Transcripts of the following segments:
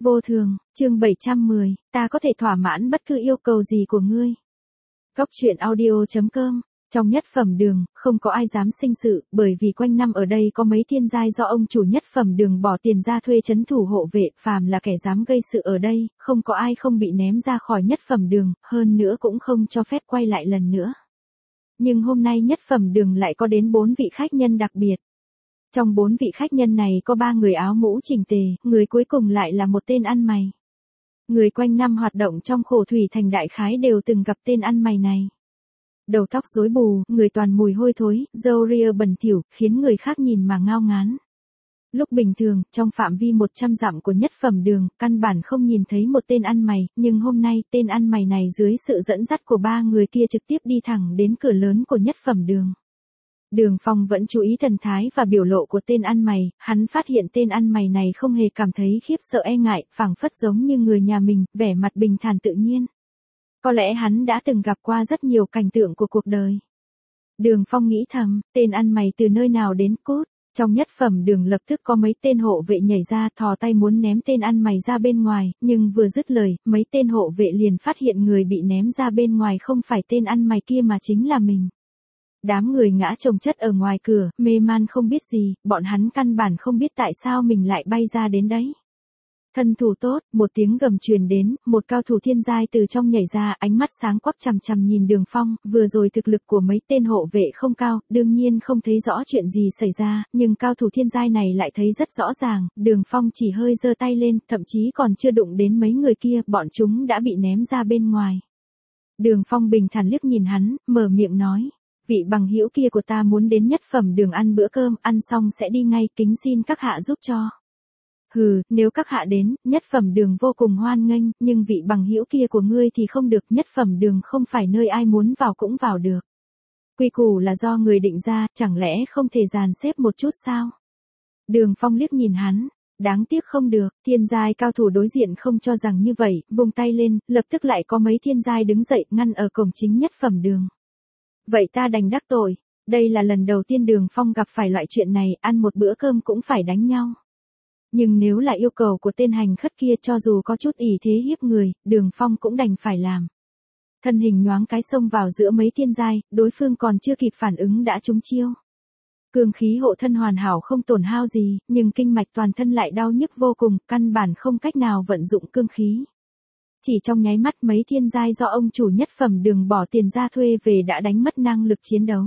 Vô thường, chương 710, ta có thể thỏa mãn bất cứ yêu cầu gì của ngươi. Góc truyện audio.com. Trong nhất phẩm đường, không có ai dám sinh sự, bởi vì quanh năm ở đây có mấy thiên giai do ông chủ nhất phẩm đường bỏ tiền ra thuê trấn thủ hộ vệ, phàm là kẻ dám gây sự ở đây, không có ai không bị ném ra khỏi nhất phẩm đường, hơn nữa cũng không cho phép quay lại lần nữa. Nhưng hôm nay nhất phẩm đường lại có đến 4 vị khách nhân đặc biệt. Trong 4 vị khách nhân này có 3 người áo mũ chỉnh tề, người cuối cùng lại là một tên ăn mày. Người quanh năm hoạt động trong khổ thủy thành đại khái đều từng gặp tên ăn mày này. Đầu tóc rối bù, người toàn mùi hôi thối, râu ria bẩn thỉu, khiến người khác nhìn mà ngao ngán. Lúc bình thường, trong phạm vi 100 dặm của nhất phẩm đường, căn bản không nhìn thấy một tên ăn mày, nhưng hôm nay tên ăn mày này dưới sự dẫn dắt của 3 người kia trực tiếp đi thẳng đến cửa lớn của nhất phẩm đường. Đường Phong vẫn chú ý thần thái và biểu lộ của tên ăn mày, hắn phát hiện tên ăn mày này không hề cảm thấy khiếp sợ e ngại, phảng phất giống như người nhà mình, vẻ mặt bình thản tự nhiên. Có lẽ hắn đã từng gặp qua rất nhiều cảnh tượng của cuộc đời. Đường Phong nghĩ thầm, tên ăn mày từ nơi nào đến cút. Trong nhất phẩm đường lập tức có mấy tên hộ vệ nhảy ra thò tay muốn ném tên ăn mày ra bên ngoài, nhưng vừa dứt lời, mấy tên hộ vệ liền phát hiện người bị ném ra bên ngoài không phải tên ăn mày kia mà chính là mình. Đám người ngã chồng chất ở ngoài cửa, mê man không biết gì, bọn hắn căn bản không biết tại sao mình lại bay ra đến đấy. Thân thủ tốt, một tiếng gầm truyền đến, một cao thủ thiên giai từ trong nhảy ra, ánh mắt sáng quắc chằm chằm nhìn Đường Phong, vừa rồi thực lực của mấy tên hộ vệ không cao, đương nhiên không thấy rõ chuyện gì xảy ra, nhưng cao thủ thiên giai này lại thấy rất rõ ràng, Đường Phong chỉ hơi giơ tay lên, thậm chí còn chưa đụng đến mấy người kia, bọn chúng đã bị ném ra bên ngoài. Đường Phong bình thản liếc nhìn hắn, mở miệng nói. Vị bằng hữu kia của ta muốn đến nhất phẩm đường ăn bữa cơm, ăn xong sẽ đi ngay, kính xin các hạ giúp cho. Hừ, nếu các hạ đến, nhất phẩm đường vô cùng hoan nghênh, nhưng vị bằng hữu kia của ngươi thì không được, nhất phẩm đường không phải nơi ai muốn vào cũng vào được. Quy củ là do người định ra, chẳng lẽ không thể dàn xếp một chút sao? Đường Phong liếc nhìn hắn, đáng tiếc không được, thiên giai cao thủ đối diện không cho rằng như vậy, vung tay lên, lập tức lại có mấy thiên giai đứng dậy ngăn ở cổng chính nhất phẩm đường. Vậy ta đành đắc tội, đây là lần đầu tiên Đường Phong gặp phải loại chuyện này, ăn một bữa cơm cũng phải đánh nhau. Nhưng nếu là yêu cầu của tên hành khất kia cho dù có chút ỷ thế hiếp người, Đường Phong cũng đành phải làm. Thân hình nhoáng cái xông vào giữa mấy thiên giai, đối phương còn chưa kịp phản ứng đã trúng chiêu. Cương khí hộ thân hoàn hảo không tổn hao gì, nhưng kinh mạch toàn thân lại đau nhức vô cùng, căn bản không cách nào vận dụng cương khí. Chỉ trong nháy mắt mấy thiên giai do ông chủ nhất phẩm đường bỏ tiền ra thuê về đã đánh mất năng lực chiến đấu.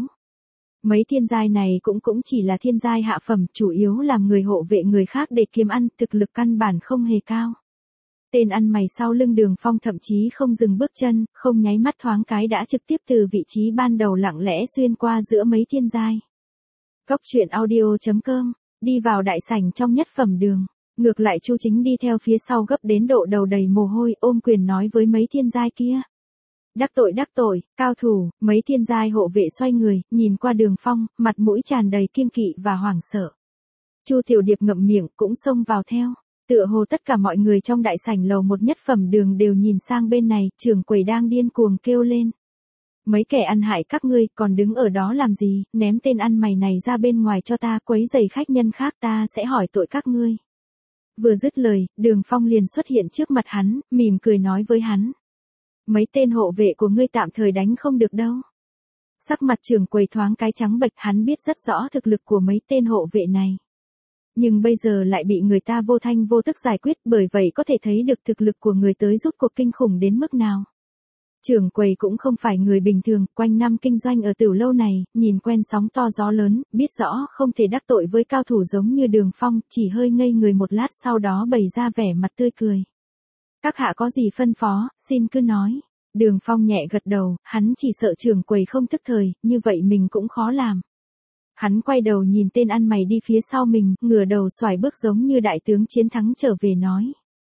Mấy thiên giai này cũng chỉ là thiên giai hạ phẩm, chủ yếu làm người hộ vệ người khác để kiếm ăn, thực lực căn bản không hề cao. Tên ăn mày sau lưng Đường Phong thậm chí không dừng bước chân, không nháy mắt thoáng cái đã trực tiếp từ vị trí ban đầu lặng lẽ xuyên qua giữa mấy thiên giai. Góc truyện audio.com, đi vào đại sảnh trong nhất phẩm đường. Ngược lại Chu Chính đi theo phía sau gấp đến độ đầu đầy mồ hôi, ôm quyền nói với mấy thiên giai kia. Đắc tội, cao thủ, mấy thiên giai hộ vệ xoay người, nhìn qua Đường Phong, mặt mũi tràn đầy kiêng kỵ và hoảng sợ. Chu Tiểu Điệp ngậm miệng, cũng xông vào theo. Tựa hồ tất cả mọi người trong đại sảnh lầu một nhất phẩm đường đều nhìn sang bên này, trưởng quầy đang điên cuồng kêu lên. Mấy kẻ ăn hại các ngươi còn đứng ở đó làm gì, ném tên ăn mày này ra bên ngoài cho ta, quấy rầy khách nhân khác, ta sẽ hỏi tội các ngươi. Vừa dứt lời, Đường Phong liền xuất hiện trước mặt hắn, mỉm cười nói với hắn. Mấy tên hộ vệ của ngươi tạm thời đánh không được đâu. Sắc mặt trưởng quầy thoáng cái trắng bệch, hắn biết rất rõ thực lực của mấy tên hộ vệ này. Nhưng bây giờ lại bị người ta vô thanh vô tức giải quyết, bởi vậy có thể thấy được thực lực của người tới rút cuộc kinh khủng đến mức nào. Trưởng quầy cũng không phải người bình thường, quanh năm kinh doanh ở tiểu lâu này, nhìn quen sóng to gió lớn, biết rõ không thể đắc tội với cao thủ giống như Đường Phong, chỉ hơi ngây người một lát sau đó bày ra vẻ mặt tươi cười. Các hạ có gì phân phó, xin cứ nói. Đường Phong nhẹ gật đầu, hắn chỉ sợ trưởng quầy không thức thời, như vậy mình cũng khó làm. Hắn quay đầu nhìn tên ăn mày đi phía sau mình, ngửa đầu xoài bước giống như đại tướng chiến thắng trở về nói.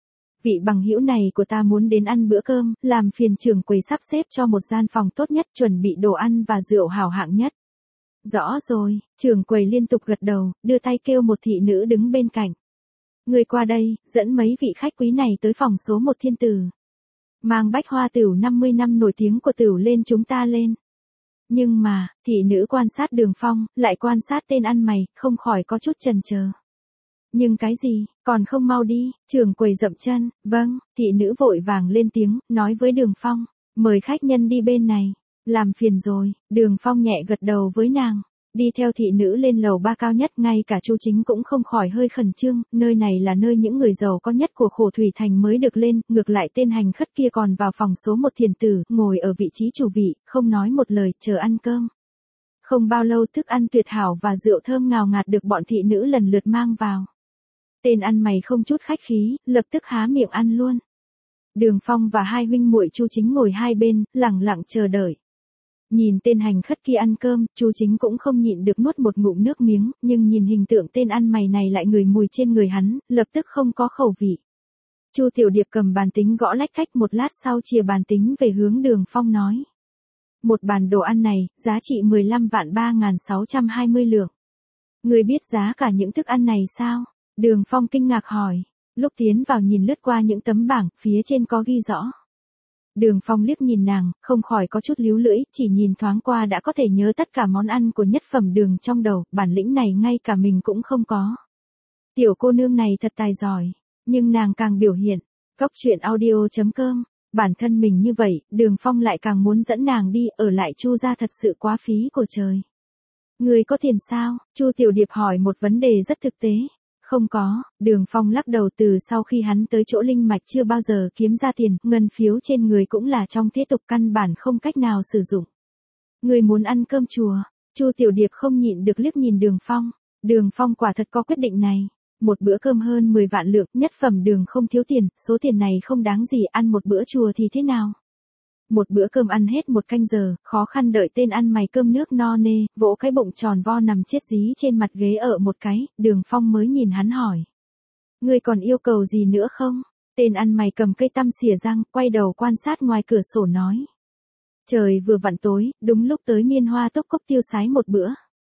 Vị bằng hữu này của ta muốn đến ăn bữa cơm, làm phiền trưởng quầy sắp xếp cho một gian phòng tốt nhất, chuẩn bị đồ ăn và rượu hảo hạng nhất. Rõ rồi, trưởng quầy liên tục gật đầu, đưa tay kêu một thị nữ đứng bên cạnh. Người qua đây, dẫn mấy vị khách quý này tới phòng số 1 thiên tử. Mang bách hoa tửu 50 năm nổi tiếng của tửu lên chúng ta lên. Nhưng mà, thị nữ quan sát Đường Phong, lại quan sát tên ăn mày, không khỏi có chút chần chờ. Nhưng cái gì, còn không mau đi, trưởng quầy dậm chân, vâng, thị nữ vội vàng lên tiếng, nói với Đường Phong, mời khách nhân đi bên này, làm phiền rồi, Đường Phong nhẹ gật đầu với nàng. Đi theo thị nữ lên lầu 3 cao nhất, ngay cả Chu Chính cũng không khỏi hơi khẩn trương, nơi này là nơi những người giàu có nhất của Khổ Thủy Thành mới được lên, ngược lại tên hành khất kia còn vào phòng số 1 thiền tử, ngồi ở vị trí chủ vị, không nói một lời, chờ ăn cơm. Không bao lâu thức ăn tuyệt hảo và rượu thơm ngào ngạt được bọn thị nữ lần lượt mang vào. Tên ăn mày không chút khách khí, lập tức há miệng ăn luôn. Đường Phong và hai huynh muội Chu Chính ngồi hai bên, lặng lặng chờ đợi. Nhìn tên hành khất kia ăn cơm, Chu Chính cũng không nhịn được nuốt một ngụm nước miếng, nhưng nhìn hình tượng tên ăn mày này lại ngửi mùi trên người hắn, lập tức không có khẩu vị. Chu Tiểu Điệp cầm bàn tính gõ lách cách, một lát sau chìa bàn tính về hướng Đường Phong nói. Một bàn đồ ăn này, giá trị 15.3.620 lượng. Người biết giá cả những thức ăn này sao? Đường Phong kinh ngạc hỏi. Lúc tiến vào nhìn lướt qua những tấm bảng, phía trên có ghi rõ. Đường Phong liếc nhìn nàng, không khỏi có chút líu lưỡi, chỉ nhìn thoáng qua đã có thể nhớ tất cả món ăn của Nhất Phẩm Đường trong đầu, bản lĩnh này ngay cả mình cũng không có. Tiểu cô nương này thật tài giỏi, nhưng nàng càng biểu hiện. Góc truyện audio.com, bản thân mình như vậy, Đường Phong lại càng muốn dẫn nàng đi, ở lại Chu gia thật sự quá phí của trời. Người có tiền sao? Chu Tiểu Điệp hỏi một vấn đề rất thực tế. Không có, Đường Phong lắc đầu, từ sau khi hắn tới chỗ linh mạch chưa bao giờ kiếm ra tiền, ngân phiếu trên người cũng là trong thế tục, căn bản không cách nào sử dụng. Người muốn ăn cơm chùa? Chu Tiểu Điệp không nhịn được liếc nhìn Đường Phong. Đường Phong quả thật có quyết định này. Một bữa cơm hơn 10 vạn lượng, Nhất Phẩm Đường không thiếu tiền, số tiền này không đáng gì, ăn một bữa chùa thì thế nào? Một bữa cơm ăn hết một canh giờ, khó khăn đợi tên ăn mày cơm nước no nê, vỗ cái bụng tròn vo nằm chết dí trên mặt ghế ở một cái, Đường Phong mới nhìn hắn hỏi. Ngươi còn yêu cầu gì nữa không? Tên ăn mày cầm cây tăm xìa răng, quay đầu quan sát ngoài cửa sổ nói. Trời vừa vặn tối, đúng lúc tới Miên Hoa Tốc Cốc tiêu sái một bữa.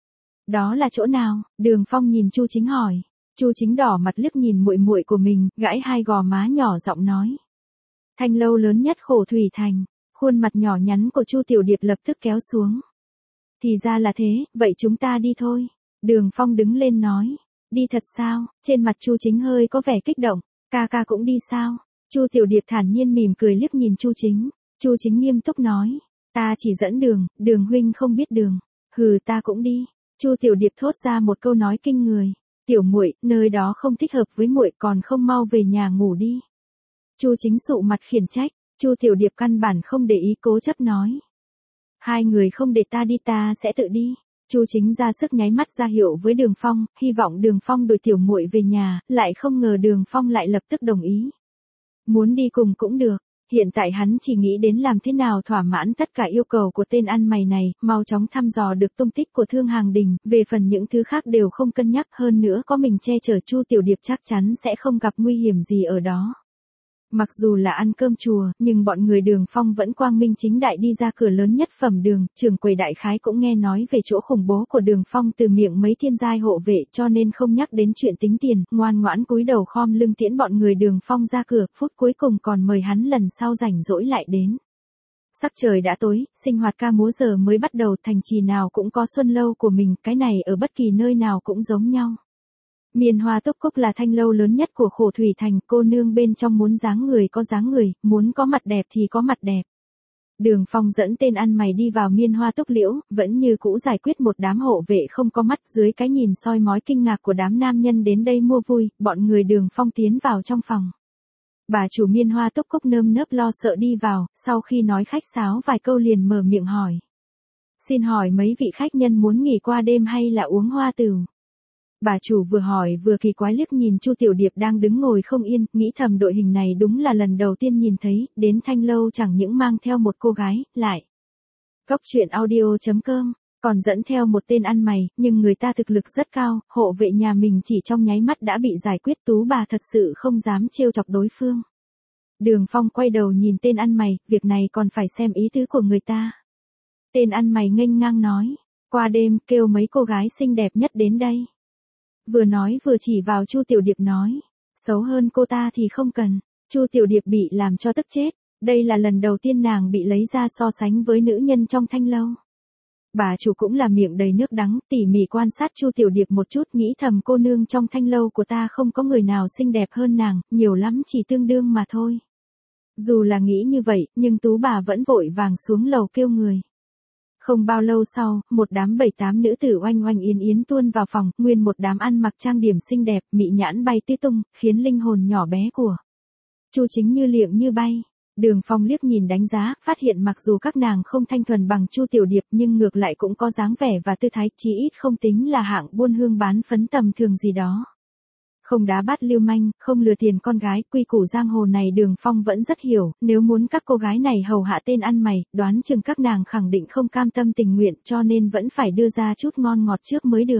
Đó là chỗ nào? Đường Phong nhìn Chu Chính hỏi. Chu Chính đỏ mặt liếc nhìn muội muội của mình, gãi hai gò má nhỏ giọng nói. Thanh lâu lớn nhất Khổ Thủy Thành. Khuôn mặt nhỏ nhắn của Chu Tiểu Điệp lập tức kéo xuống. Thì ra là thế, vậy chúng ta đi thôi. Đường Phong đứng lên nói. Đi thật sao? Trên mặt Chu Chính hơi có vẻ kích động. Ca ca cũng đi sao? Chu Tiểu Điệp thản nhiên mỉm cười liếc nhìn Chu Chính. Chu Chính nghiêm túc nói. Ta chỉ dẫn đường, Đường huynh không biết đường. Hừ, ta cũng đi. Chu Tiểu Điệp thốt ra một câu nói kinh người. Tiểu muội, nơi đó không thích hợp với muội, còn không mau về nhà ngủ đi. Chu Chính sụ mặt khiển trách. Chu Tiểu Điệp căn bản không để ý, cố chấp nói. Hai người không để ta đi, ta sẽ tự đi. Chu Chính ra sức nháy mắt ra hiệu với Đường Phong, hy vọng Đường Phong đuổi tiểu muội về nhà, lại không ngờ Đường Phong lại lập tức đồng ý. Muốn đi cùng cũng được, hiện tại hắn chỉ nghĩ đến làm thế nào thỏa mãn tất cả yêu cầu của tên ăn mày này, mau chóng thăm dò được tung tích của Thương Hàng Đình, về phần những thứ khác đều không cân nhắc, hơn nữa có mình che chở Chu Tiểu Điệp chắc chắn sẽ không gặp nguy hiểm gì ở đó. Mặc dù là ăn cơm chùa, nhưng bọn người Đường Phong vẫn quang minh chính đại đi ra cửa lớn Nhất Phẩm Đường, trưởng quầy đại khái cũng nghe nói về chỗ khủng bố của Đường Phong từ miệng mấy thiên giai hộ vệ, cho nên không nhắc đến chuyện tính tiền, ngoan ngoãn cúi đầu khom lưng tiễn bọn người Đường Phong ra cửa, phút cuối cùng còn mời hắn lần sau rảnh rỗi lại đến. Sắc trời đã tối, sinh hoạt ca múa giờ mới bắt đầu, thành trì nào cũng có xuân lâu của mình, cái này ở bất kỳ nơi nào cũng giống nhau. Miên Hoa Tốc Cốc là thanh lâu lớn nhất của Khổ Thủy Thành, cô nương bên trong muốn dáng người có dáng người, muốn có mặt đẹp thì có mặt đẹp. Đường Phong dẫn tên ăn mày đi vào Miên Hoa Tốc Liễu, vẫn như cũ giải quyết một đám hộ vệ không có mắt, dưới cái nhìn soi mói kinh ngạc của đám nam nhân đến đây mua vui, bọn người Đường Phong tiến vào trong phòng. Bà chủ Miên Hoa Tốc Cốc nơm nớp lo sợ đi vào, sau khi nói khách sáo vài câu liền mở miệng hỏi. Xin hỏi mấy vị khách nhân muốn nghỉ qua đêm hay là uống hoa tửu? Bà chủ vừa hỏi vừa kỳ quái liếc nhìn Chu Tiểu Điệp đang đứng ngồi không yên, nghĩ thầm đội hình này đúng là lần đầu tiên nhìn thấy, đến thanh lâu chẳng những mang theo một cô gái, lại. Góc truyện audio.com, còn dẫn theo một tên ăn mày, nhưng người ta thực lực rất cao, hộ vệ nhà mình chỉ trong nháy mắt đã bị giải quyết, tú bà thật sự không dám trêu chọc đối phương. Đường Phong quay đầu nhìn tên ăn mày, việc này còn phải xem ý tứ của người ta. Tên ăn mày nghênh ngang nói, qua đêm kêu mấy cô gái xinh đẹp nhất đến đây. Vừa nói vừa chỉ vào Chu Tiểu Điệp nói, xấu hơn cô ta thì không cần. Chu Tiểu Điệp bị làm cho tức chết, đây là lần đầu tiên nàng bị lấy ra so sánh với nữ nhân trong thanh lâu. Bà chủ cũng là miệng đầy nước đắng, tỉ mỉ quan sát Chu Tiểu Điệp một chút, nghĩ thầm cô nương trong thanh lâu của ta không có người nào xinh đẹp hơn nàng, nhiều lắm chỉ tương đương mà thôi. Dù là nghĩ như vậy, nhưng tú bà vẫn vội vàng xuống lầu kêu người. Không bao lâu sau, một đám 7-8 nữ tử oanh oanh yến yến tuôn vào phòng, nguyên một đám ăn mặc trang điểm xinh đẹp, mị nhãn bay tít tung, khiến linh hồn nhỏ bé của Chu Chính như liệng như bay. Đường Phong liếc nhìn đánh giá, phát hiện mặc dù các nàng không thanh thuần bằng Chu Tiểu Điệp nhưng ngược lại cũng có dáng vẻ và tư thái, chí ít không tính là hạng buôn hương bán phấn tầm thường gì đó. Không đá bát lưu manh, không lừa tiền con gái, quy củ giang hồ này Đường Phong vẫn rất hiểu, nếu muốn các cô gái này hầu hạ tên ăn mày, đoán chừng các nàng khẳng định không cam tâm tình nguyện, cho nên vẫn phải đưa ra chút ngon ngọt trước mới được.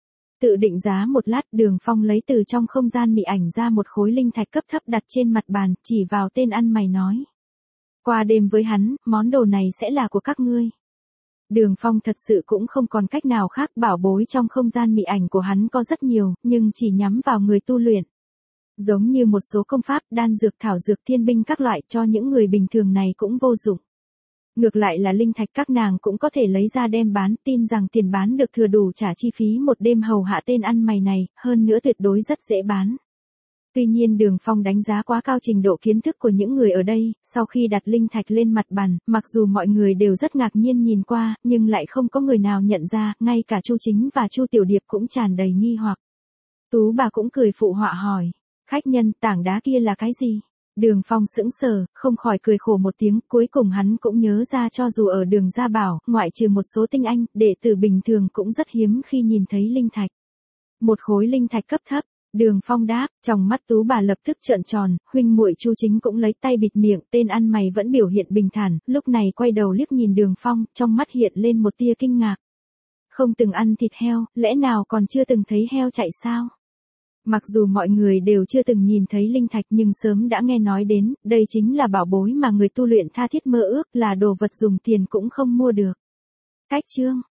Tự định giá một lát, Đường Phong lấy từ trong không gian mị ảnh ra một khối linh thạch cấp thấp đặt trên mặt bàn, chỉ vào tên ăn mày nói. Qua đêm với hắn, món đồ này sẽ là của các ngươi. Đường Phong thật sự cũng không còn cách nào khác, bảo bối trong không gian mị ảnh của hắn có rất nhiều, nhưng chỉ nhắm vào người tu luyện. Giống như một số công pháp, đan dược, thảo dược, thiên binh các loại, cho những người bình thường này cũng vô dụng. Ngược lại là linh thạch các nàng cũng có thể lấy ra đem bán, tin rằng tiền bán được thừa đủ trả chi phí một đêm hầu hạ tên ăn mày này, hơn nữa tuyệt đối rất dễ bán. Tuy nhiên Đường Phong đánh giá quá cao trình độ kiến thức của những người ở đây, sau khi đặt linh thạch lên mặt bàn, mặc dù mọi người đều rất ngạc nhiên nhìn qua, nhưng lại không có người nào nhận ra, ngay cả Chu Chính và Chu Tiểu Điệp cũng tràn đầy nghi hoặc. Tú bà cũng cười phụ họa hỏi, khách nhân, tảng đá kia là cái gì? Đường Phong sững sờ, không khỏi cười khổ một tiếng, cuối cùng hắn cũng nhớ ra cho dù ở Đường Gia Bảo, ngoại trừ một số tinh anh, đệ tử bình thường cũng rất hiếm khi nhìn thấy linh thạch. Một khối linh thạch cấp thấp. Đường Phong đáp, trong mắt tú bà lập tức trợn tròn, huynh muội Chu Chính cũng lấy tay bịt miệng, tên ăn mày vẫn biểu hiện bình thản, lúc này quay đầu liếc nhìn Đường Phong, trong mắt hiện lên một tia kinh ngạc. Không từng ăn thịt heo, lẽ nào còn chưa từng thấy heo chạy sao? Mặc dù mọi người đều chưa từng nhìn thấy linh thạch nhưng sớm đã nghe nói đến, đây chính là bảo bối mà người tu luyện tha thiết mơ ước, là đồ vật dùng tiền cũng không mua được. Cách chương